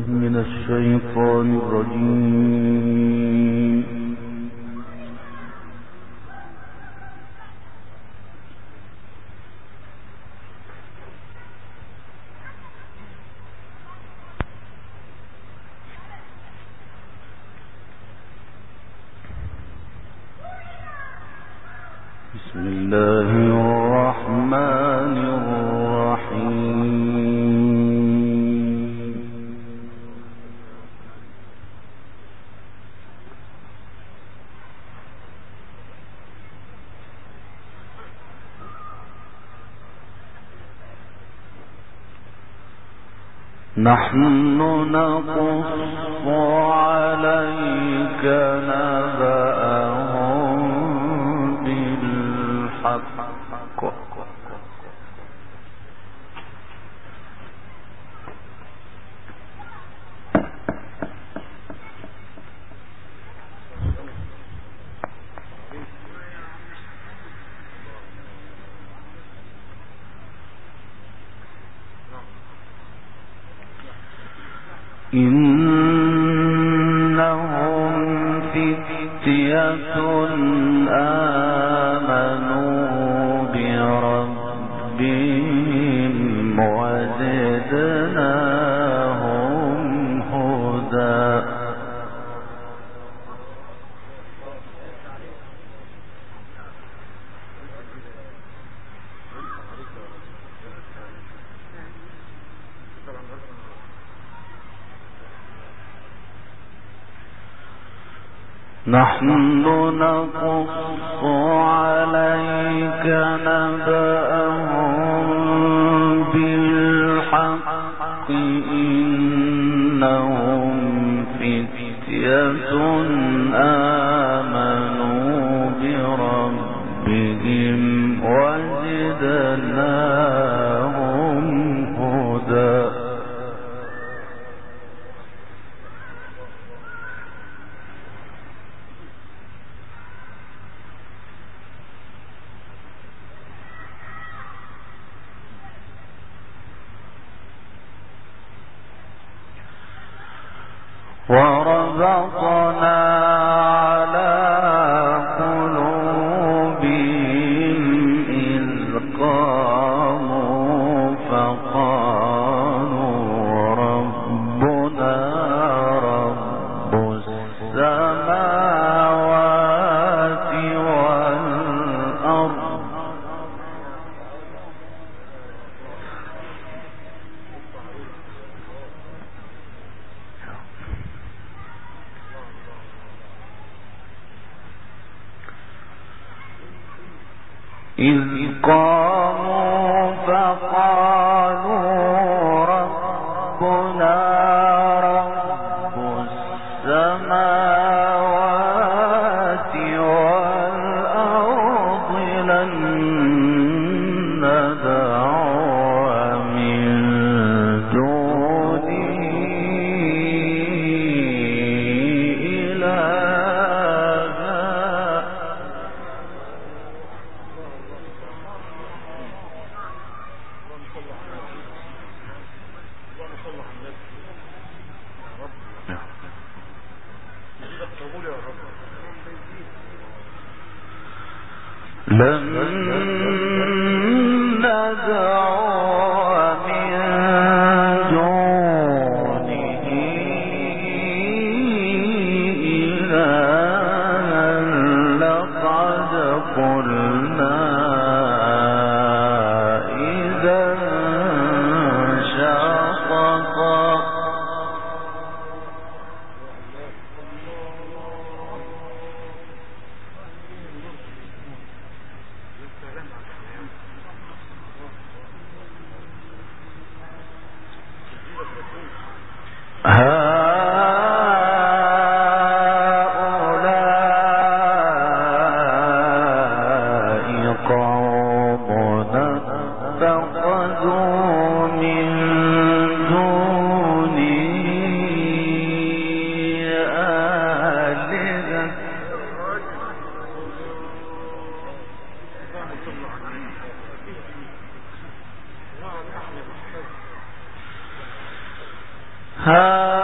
بالله من الشيطان الرجيم. بسم الله الرحمن الرحيم. نحن نقص عليك نبأهم بالحق إنهم فتية آمنوا بربهم وزدناهم هدى. نحن نقص عليك نبأهم بالحق إنهم فتية آمنوا بربهم وزدناهم هدى. وربطنا على قلوبهم إذ قاموا فقالوا ربنا رب السماوات والأرض إذ قاموا فقالوا ربنا رب السماوات والأرض لن ندعو من دونه إلها. لن ندعو من دونه إلها لقد قلنا إذا شططا. هؤلاء قومنا اتخذوا من دونه آلهة هؤلاء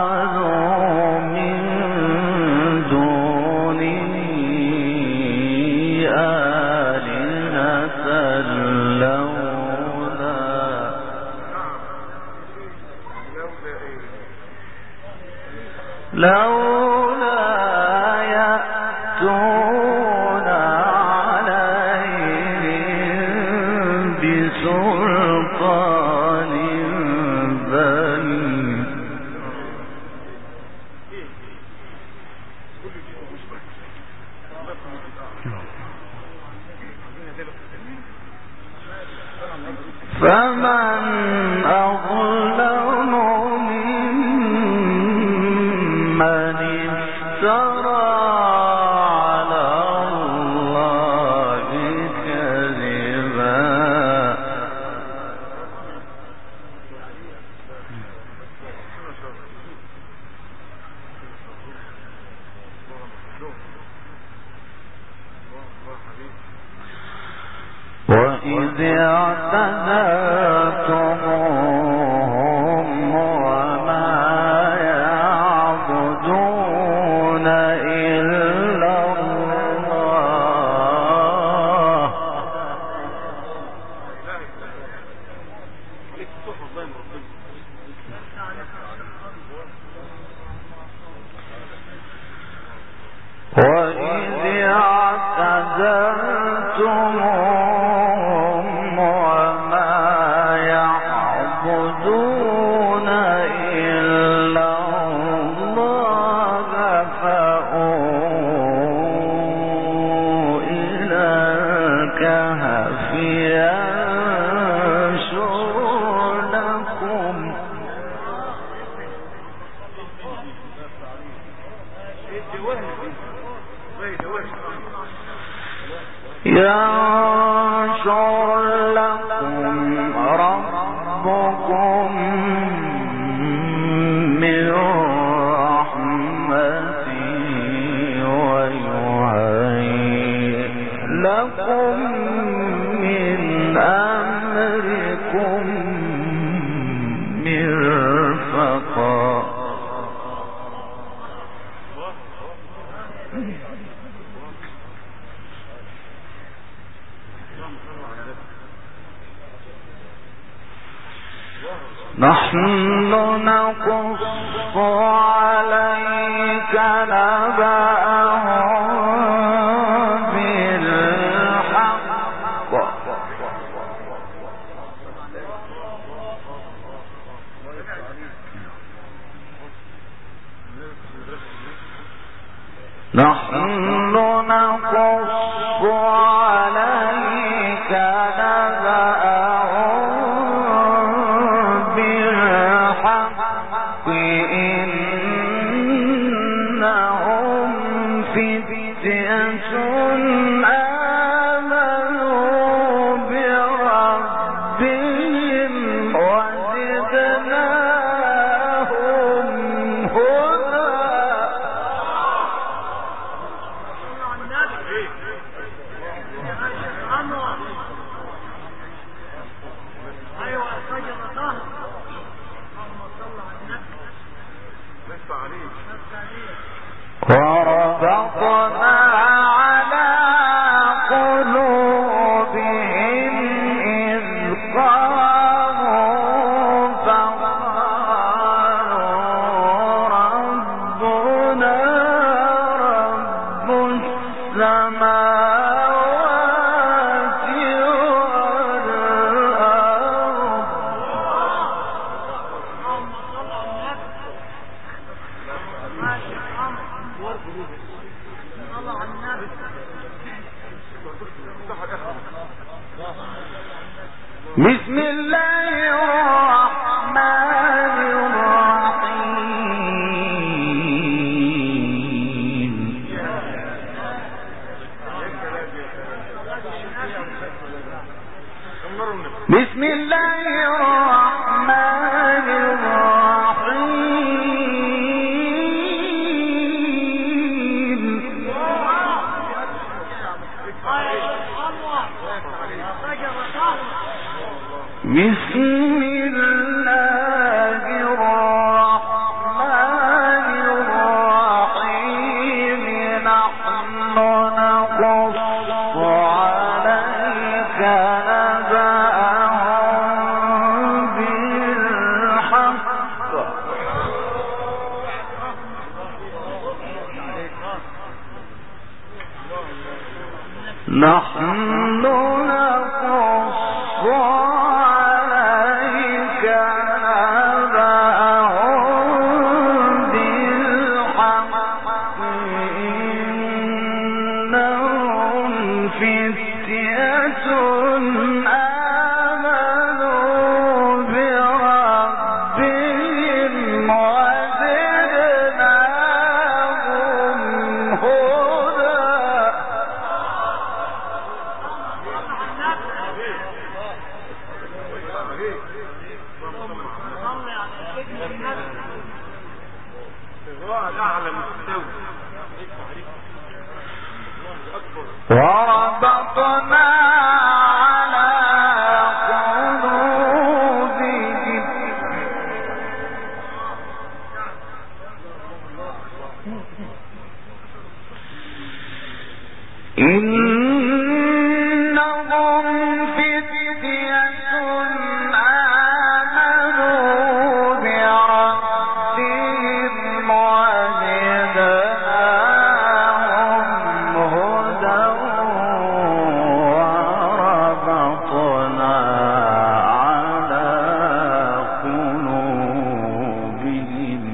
وإذ اعتزلتموهم وما يعبدون إلا الله وإذ اعتزلتموهم وما يعبدون إلا الله فأووا إلى الكهف ينشر لكم ربكم من رحمته ويهيئ لكم من أمركم مرفقا نحن نقص عليك نبأهم بالحق نحن نقص عليك نبأهم بالحق إنهم فتية آمنوا بربهم وزدناهم هدى وربطنا على قلوبهم إذ قاموا فقالوا ربنا رب السماوات بسم الله الرحمن الرحيم بسم الله الرحمن الرحيم بسم الله الرحمن نحن نقص عليك نبأهم بالحق إنهم فتية آمنوا بربهم وزدناهم هدى. وربطنا على قلوبهم إنهم فتية آمنوا بربهم وزدناهم هدى وربطنا على قلوبهم.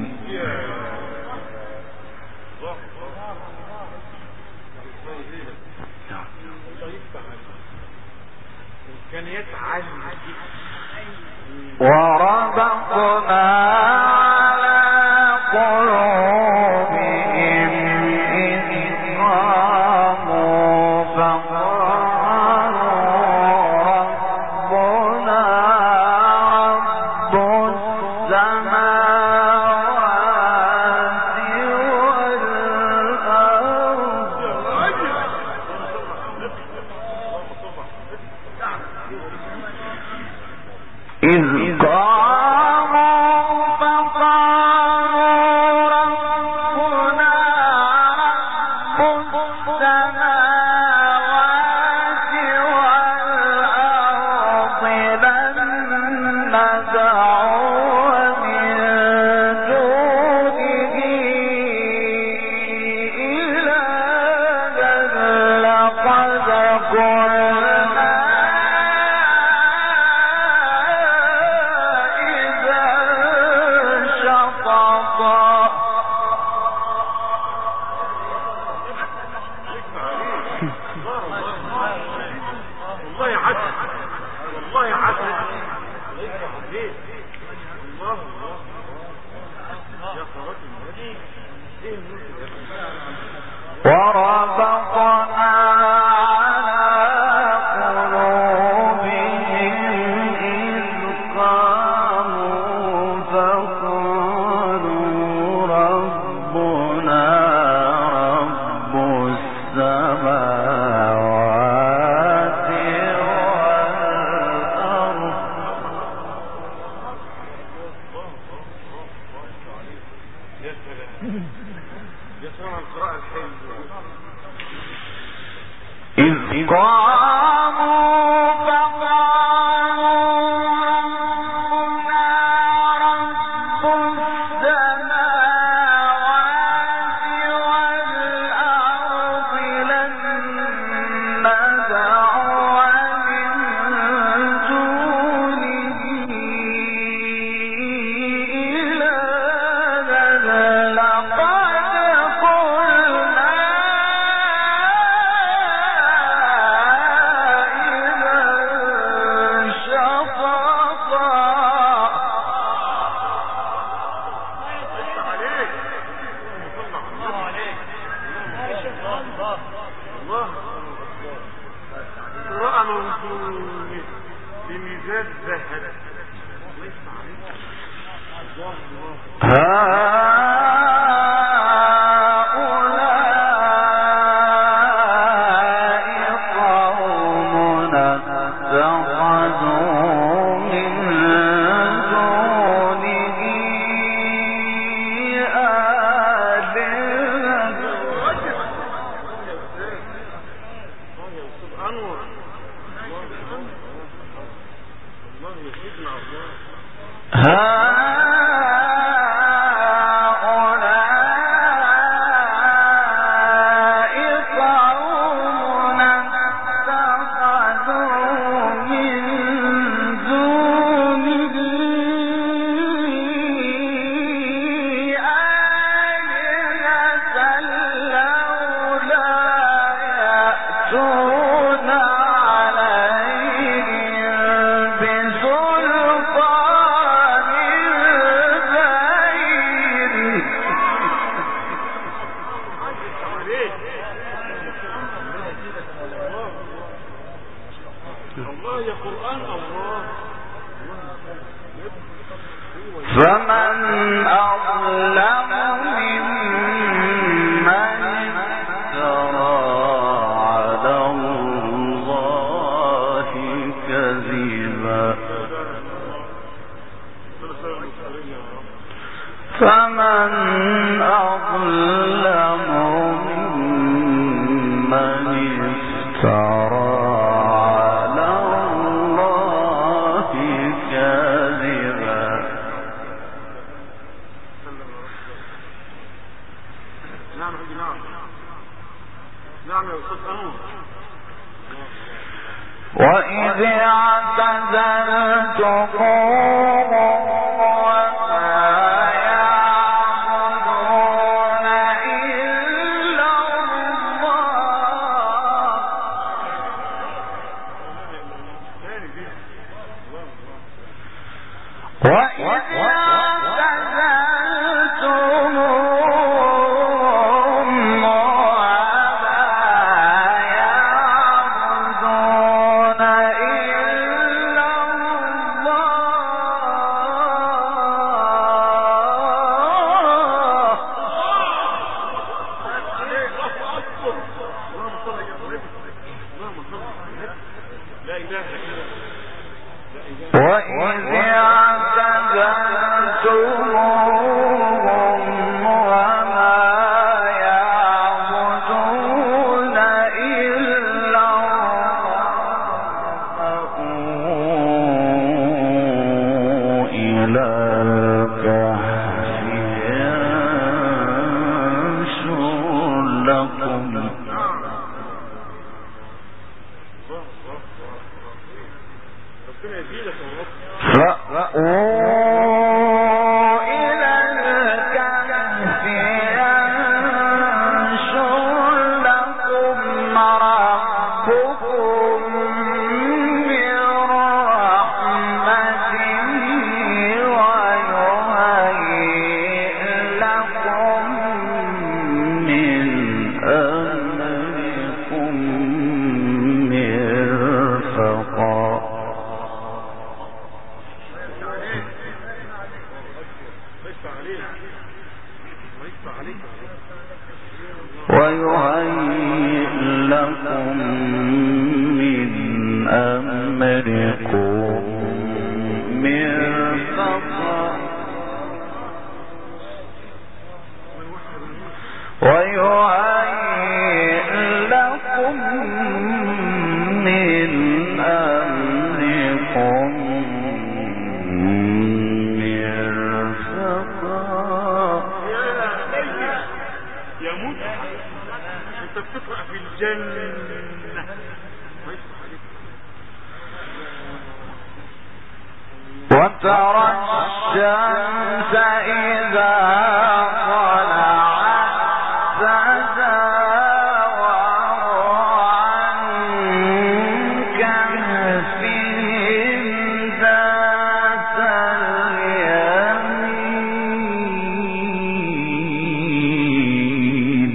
وربطنا على قلوبهم إذ قاموا فقالوا ربنا رب السماوات والأرض إذ قاموا فقالوا ربنا رب السماوات والأرض لن ندعو من دونه إلها لقد قلنا وربطنا على قلوبهم إذ قاموا فقالوا ربنا رب السماوات والأرض إذ قاموا فقالوا ربنا رب السماوات والأرض لن ندعو من دونه إلها لقد قلنا إذا فمن أظلم ممن افترى على الله كذبا فمن أظلم ممن افترى على الله كذبا وإذ اعتزلتكم ويهيئ لكم من أمركم مرفقا ويهيئ لكم من أمركم تقرأ في الجنة وترى الشمس إذا طلعت تزاور عن كهفهم ذات اليمين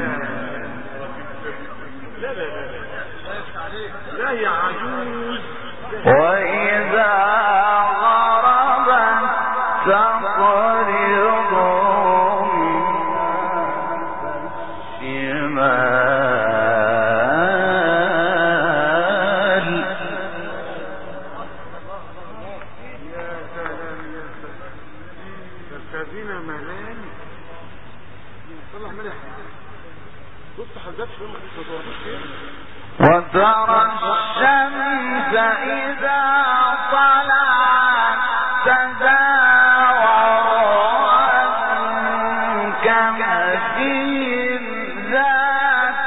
لا يا عجوز وإذا غربت تقرضهم شمال يا سلام يا سلام تركبين ملان طلع ملح بص حدث شوية وترى الشمس إذا طلعت تزاور عن كهفهم ذات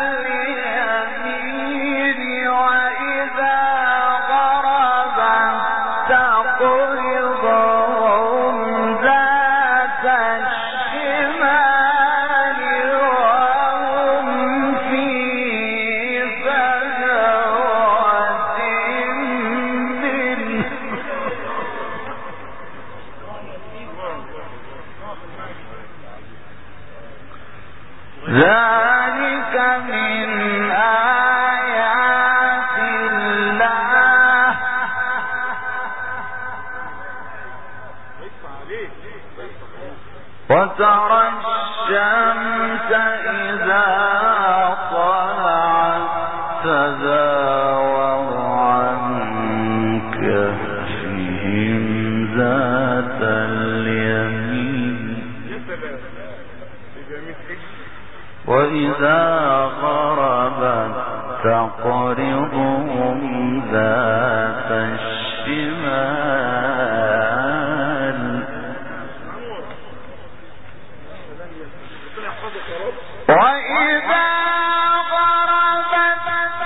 اليمين وإذا غربت تقرضهم ذات الشمال وهم في ذلك من آيات الله وترى الشمس إذا طلعت تزاور عن كهفهم ذات اليمين وإذا غربت تقرضهم ذات الشمال وإذا غربت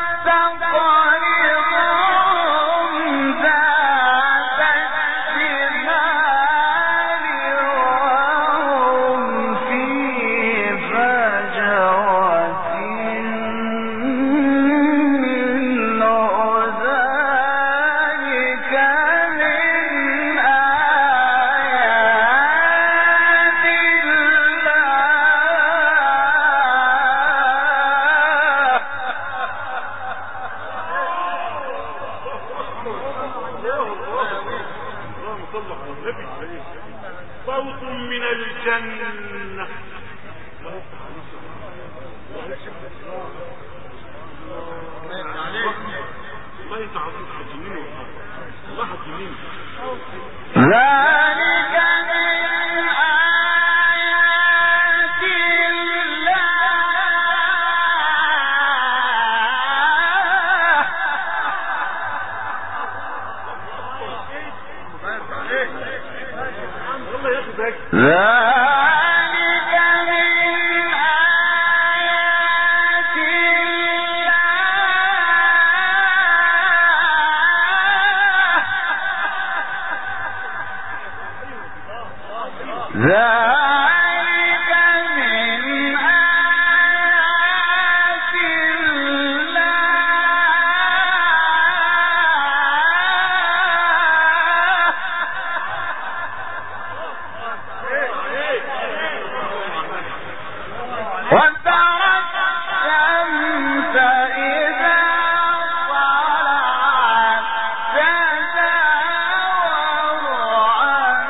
تقرضهم ذات الشمال وهم في فجوة ذلك من آيات صوت من الجنة. الله يتعظيم حجمين الله حجمين ذلك من آيات الله ياخذك ذلك من آيات ذلك من آيات وترى الشمس إذا طلعت تزاور عن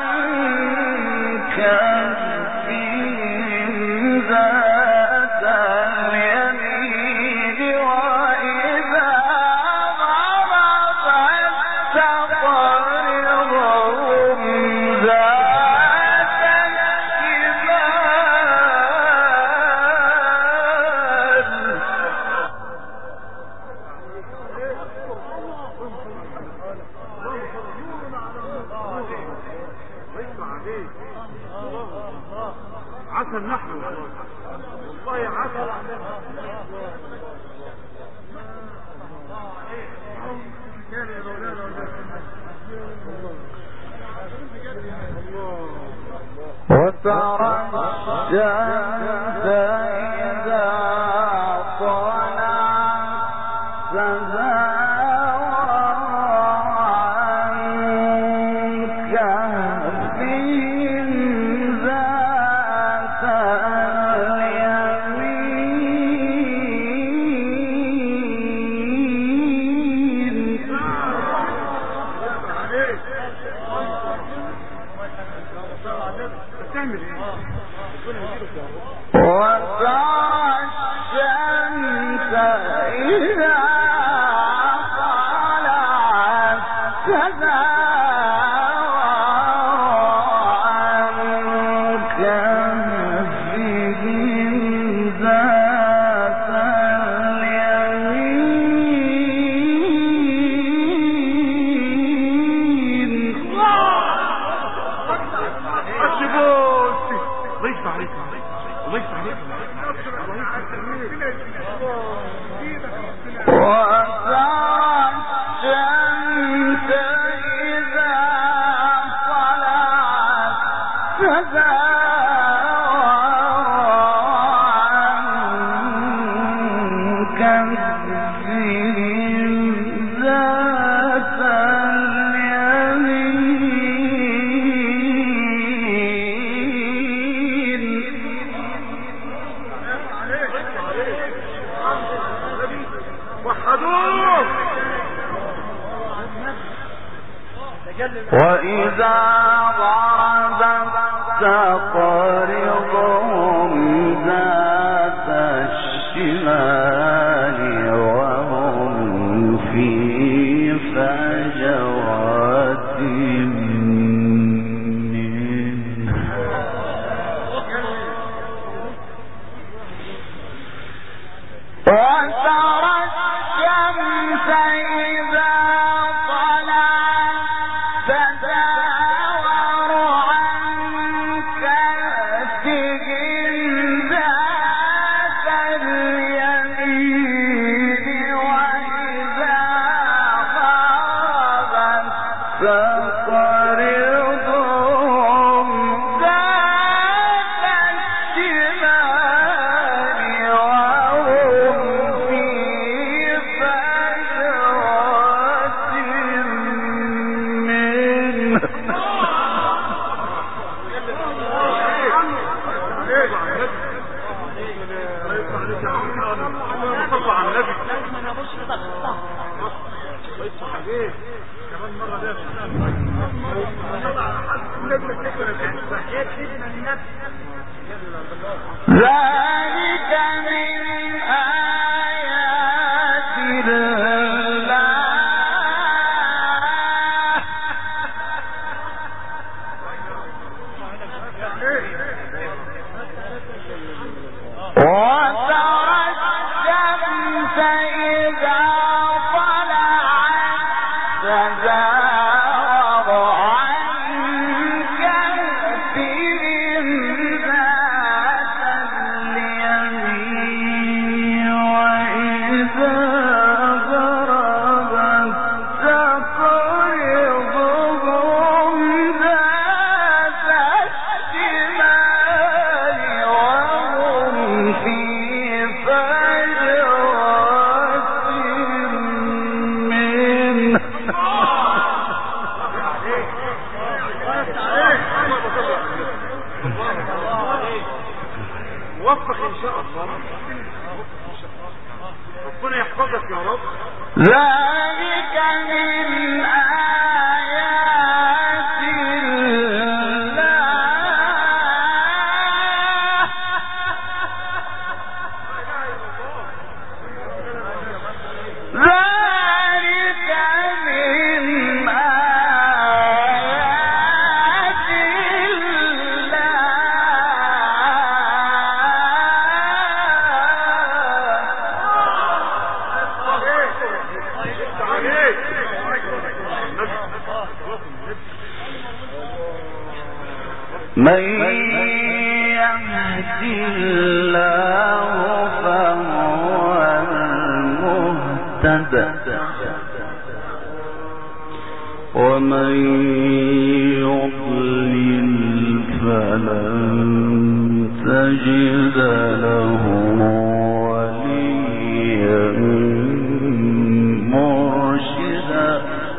كهفهم ذات اليمين وإذا غربت تقرضهم ذات عسل نحن والله عسل وترى الشمس إذا طلعت تزاور عن كهفهم ذات اليمين تعمل ايه؟ وترى الشمس إذا طلعت تزاور عن كهفهم ذات اليمين أشبوتي ضيف عليك ضيف عليك وترى الشمس إذا طلعت تزاور عن كهفهم ذات وإذا غربت تقرضهم صلوا على النبي. ذلك من آيات الله وترى الشمس إذا طلعت تزاور عن كهفهم ذات اليمين وإذا غربت تقرضهم ذات الشمال وهم في فجوة منه موفق ان شاء الله. ربنا يحفظك يا رب. ذلك من آيات الله ذلك من آيات من يهد الله فهو المهتد ومن يضلل فلن تجد له وليا مرشدا.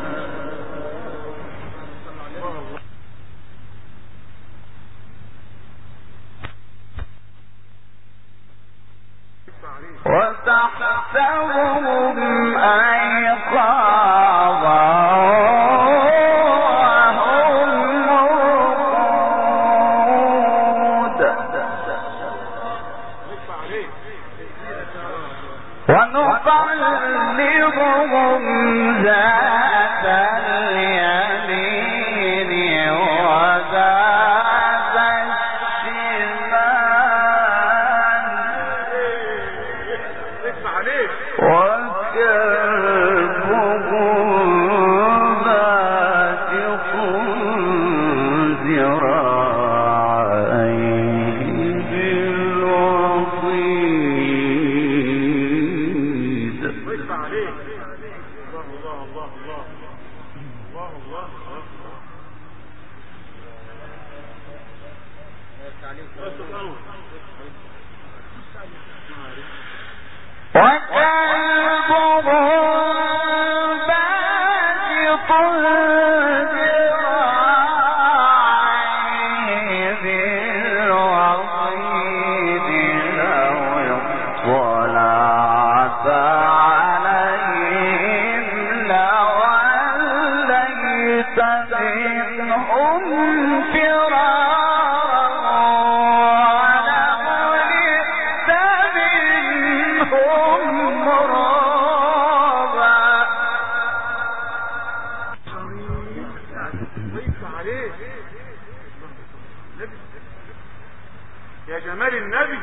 وتحسبهم أيقاظا وهم رقود ونقلبهم ذات اليمين وذات الشمال وكلبهم باسط ذراعيه بالوصيد. وكلبهم باسط ذراعيه بالوصيد لو اطلعت عليهم لوليت منهم فرارا ولملئت منهم رعبا. يا جمال النبي.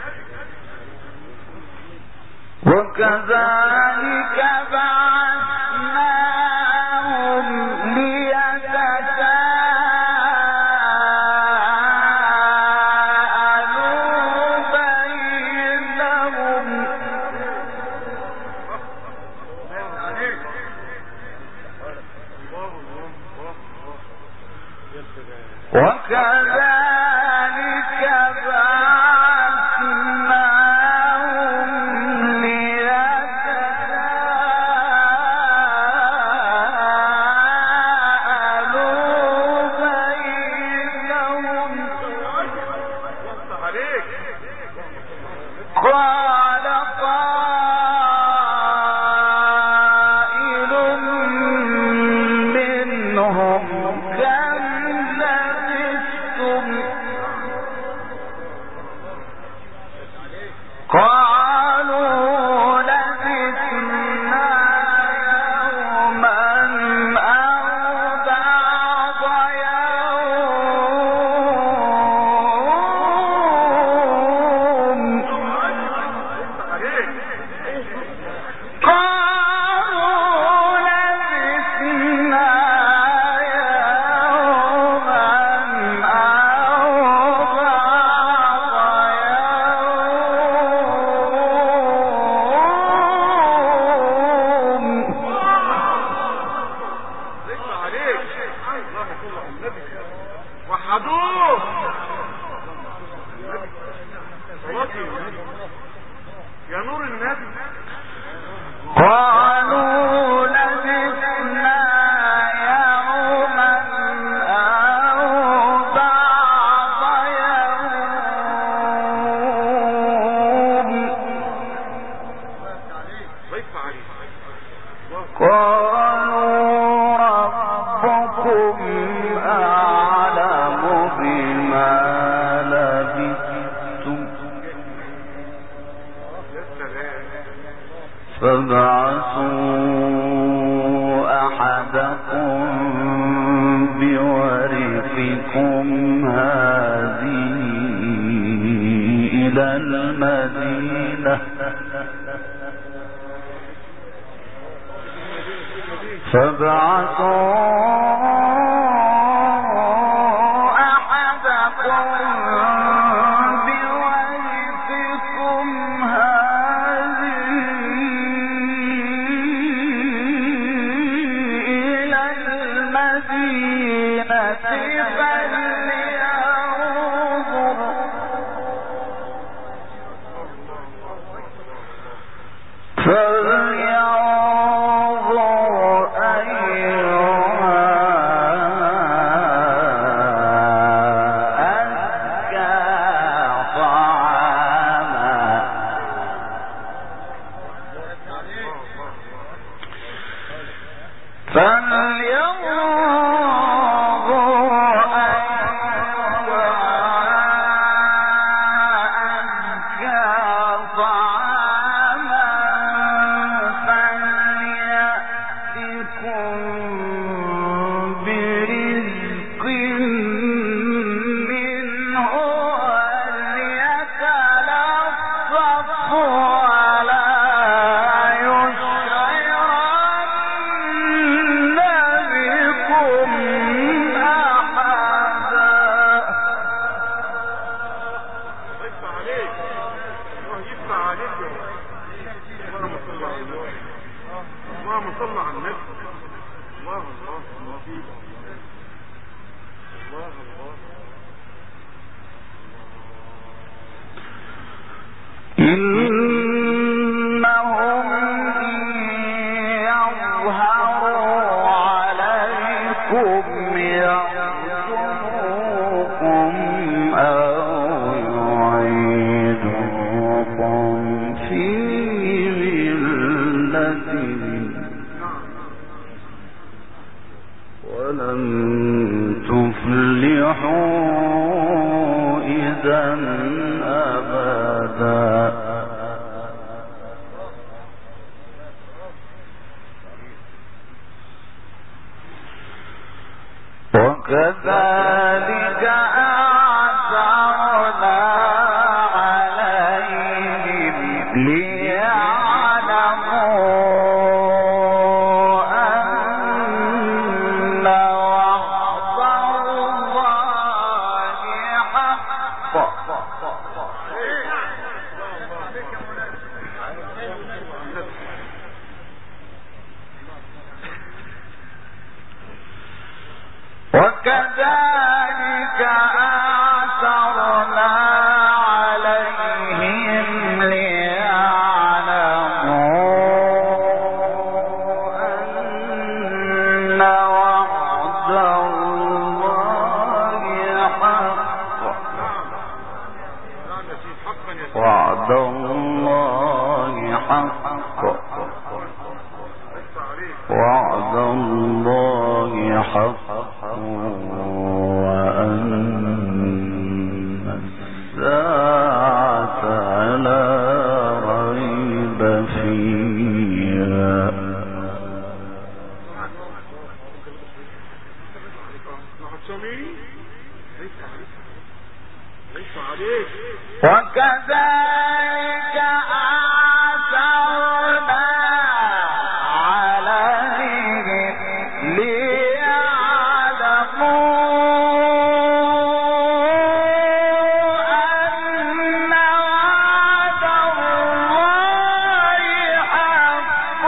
وكذلك بعثناهم ليتساءلوا بينهم وكذلك بعثناهم ليتساءلوا قال قائل منهم كم لبثتم قالوا لبثنا يوما أو بعض يوم قالوا لبثنا يوما أو بعض وحدوه يا نور النبي. قالوا لبثنا يوما أو بعض يوم قالوا ربكم أعلم بما لبثتم فابعثوا أحدكم بورقكم هذه إلى المدينة أحدكم بورقكم هذه إلى المدينة فلينظر أيها أزكى طعاما اللهم صل على النبي. الله الله الله الله الله. إنهم يظهروا عليكم يرجموكم أو يعيدوكم في ملتهم ولن تفلحوا إذا أبدا. وكذلك أعثرنا عليهم ليعلموا أن وعد الله حق وكذلك أعثرنا عليهم ليعلموا أن وعد الله حق وعد الله حق وعد الله حق وأن الساعة لا ريب فيها وكذلك آثرنا عليهم ليعلموا أن وعد الله حق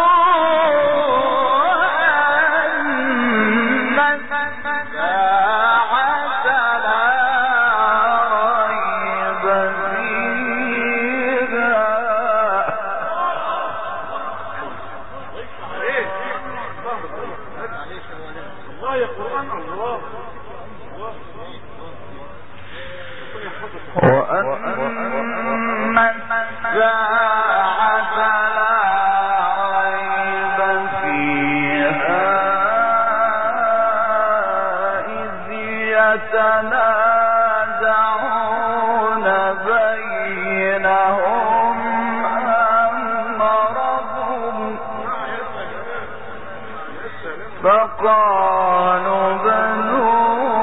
وأن الساعة لا ريب فيها الله يا قرآن الله وأن الساعة لا ريب فيها إذ يتنازعون بينهم أمرهم فقالوا بنوا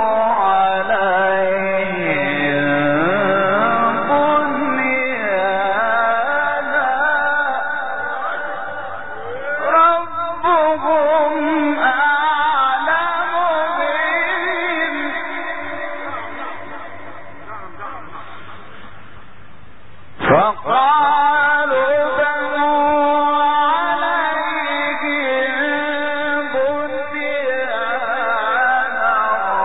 عليهم بنيانا ربهم أعلم بهم فقالوا بنوا عليهم بنيانا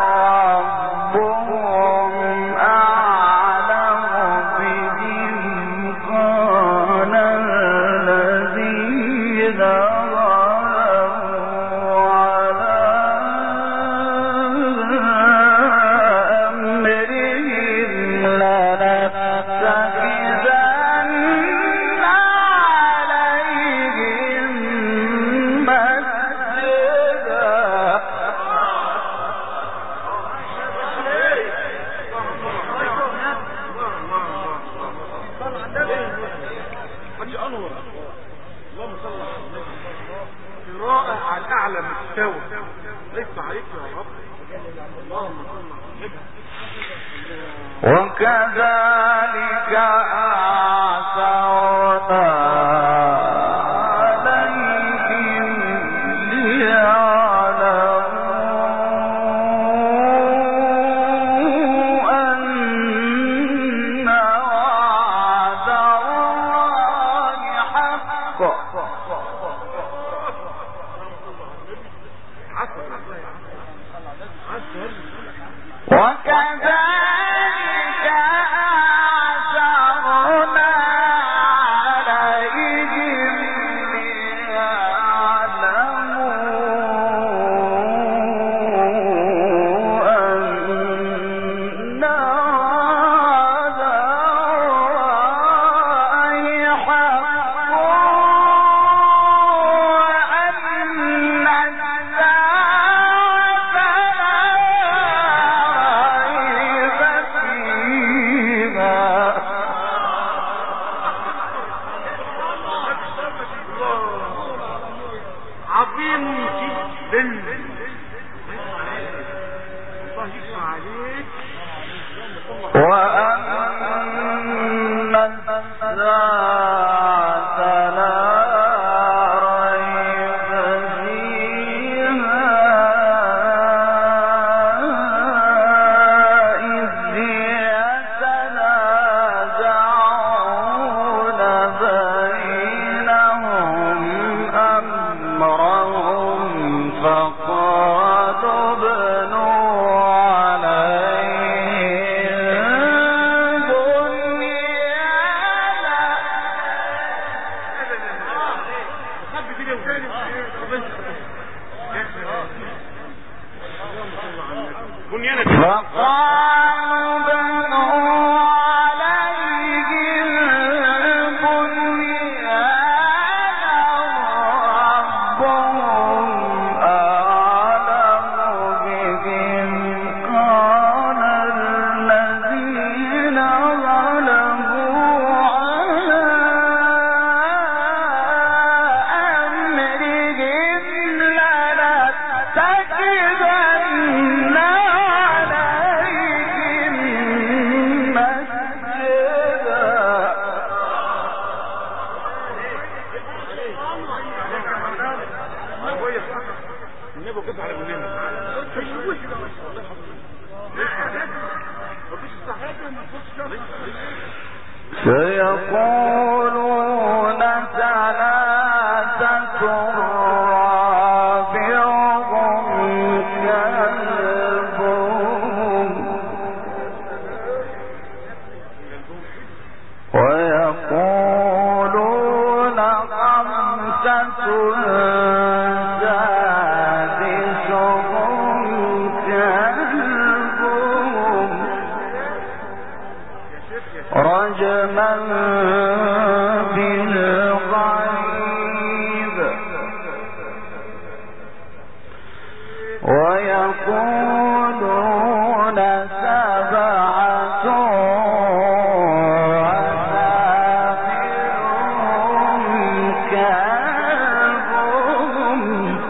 ربهم أعلم بهم قال الذين ظلموا على أمرهم لنتخذن عليهم مسجدا اللهم صل على النبي قراءة على أعلى مستوى ليس عليك يا رب اللهم صل على النبي وكذلك أعثرنا عليهم ليعلموا أن وعد الله حق وكذلك آثرنا عليهم ليعلموا أن وعد الله حق وأن الساعة عظيم جدا الله يسمع عليك وأن الساعة لا ريب فيها إذ يتنازعون بينهم أمرهم فقالوا سيقولون ثلاثة رابعهم كلبهم ويقولون خمسة رجما بالغيب ويقولون سبعة وثامنهم كلبهم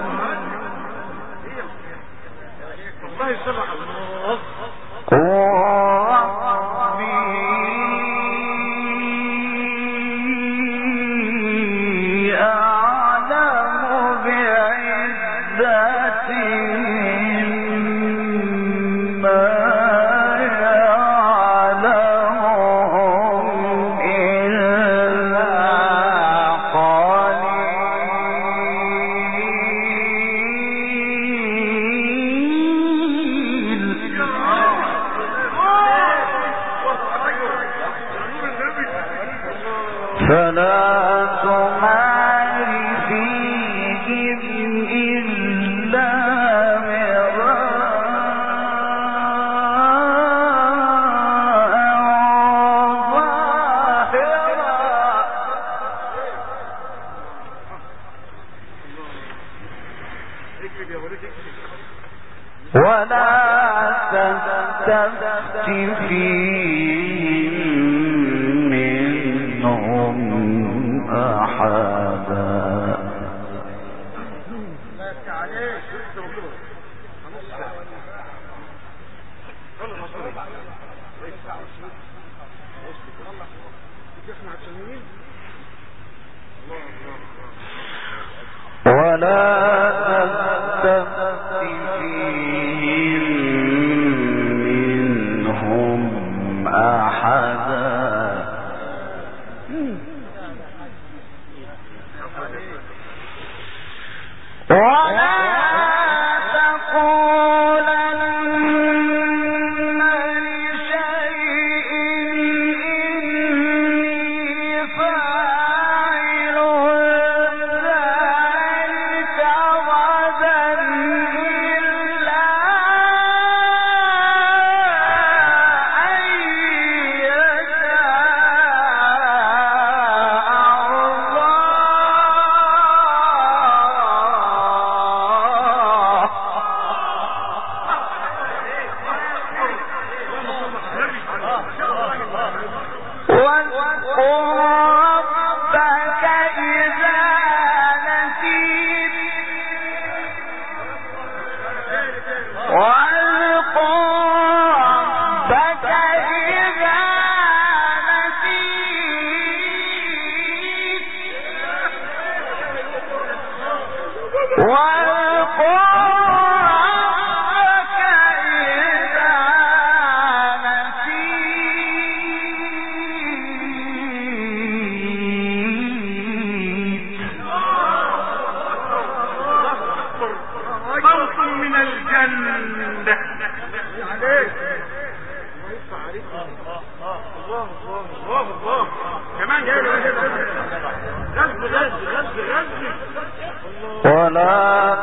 فلا تمار فيهم إلا مراء ظاهرا ولا تستفت فيهم منهم أحدا ولا تستفت فيهم منهم أحدا ولا تقولن لشيء إني فاعل ذلك غدا إلا أن ولا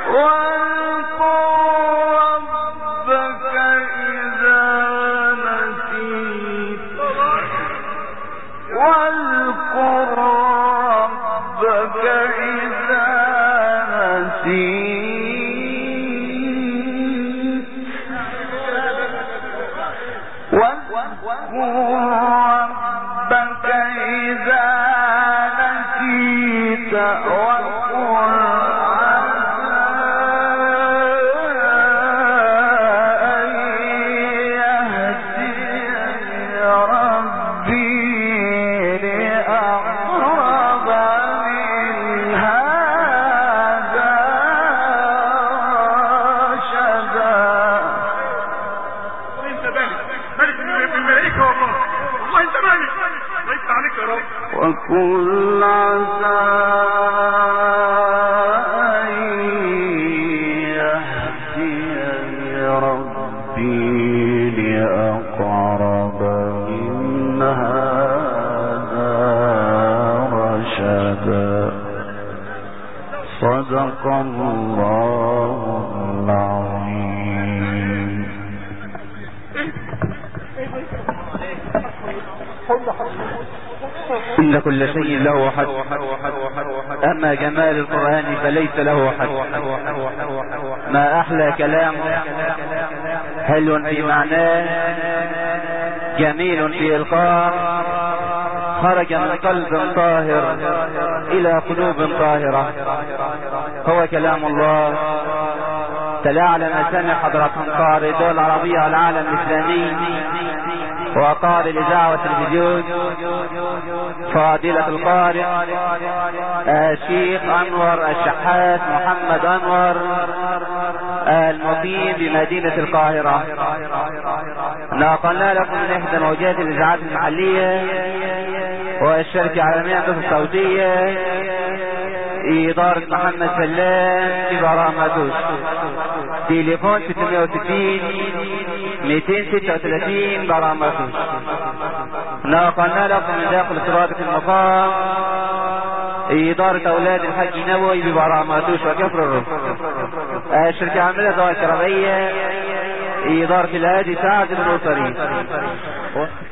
وقل عسى أن يهديني ربي لأقرب من هذا رشدا. صدق الله العظيم. إن كل شيء له حد، أما جمال القرآن فليس له حد. ما أحلى كلام، حلو في معناه، جميل في إلقاء، خرج من قلب طاهر إلى قلوب طاهرة. هو كلام الله. تلا على مسامع حضراتكم قارئ الدول العربية والعالم الإسلامي وقارئ الإذاعة والتلفزيون فضيلة القارئ الشيخ أنور الشحات محمد أنور المقيم بمدينة القاهرة. نقلنا لكم من إحدى موجات الإذاعات المحلية والشركة العالمية للصوت الصوتية إدارة محمد سلام في برامدوش. تليفون 660 236 برامدوش. نقلنا لكم من داخل سرادة المقام إدارة أولاد الحج نبوي ببرامدوش وكفر الرفق. الشركة العاملة ذوات الكهربائية إدارة الهادي سعد النوصري.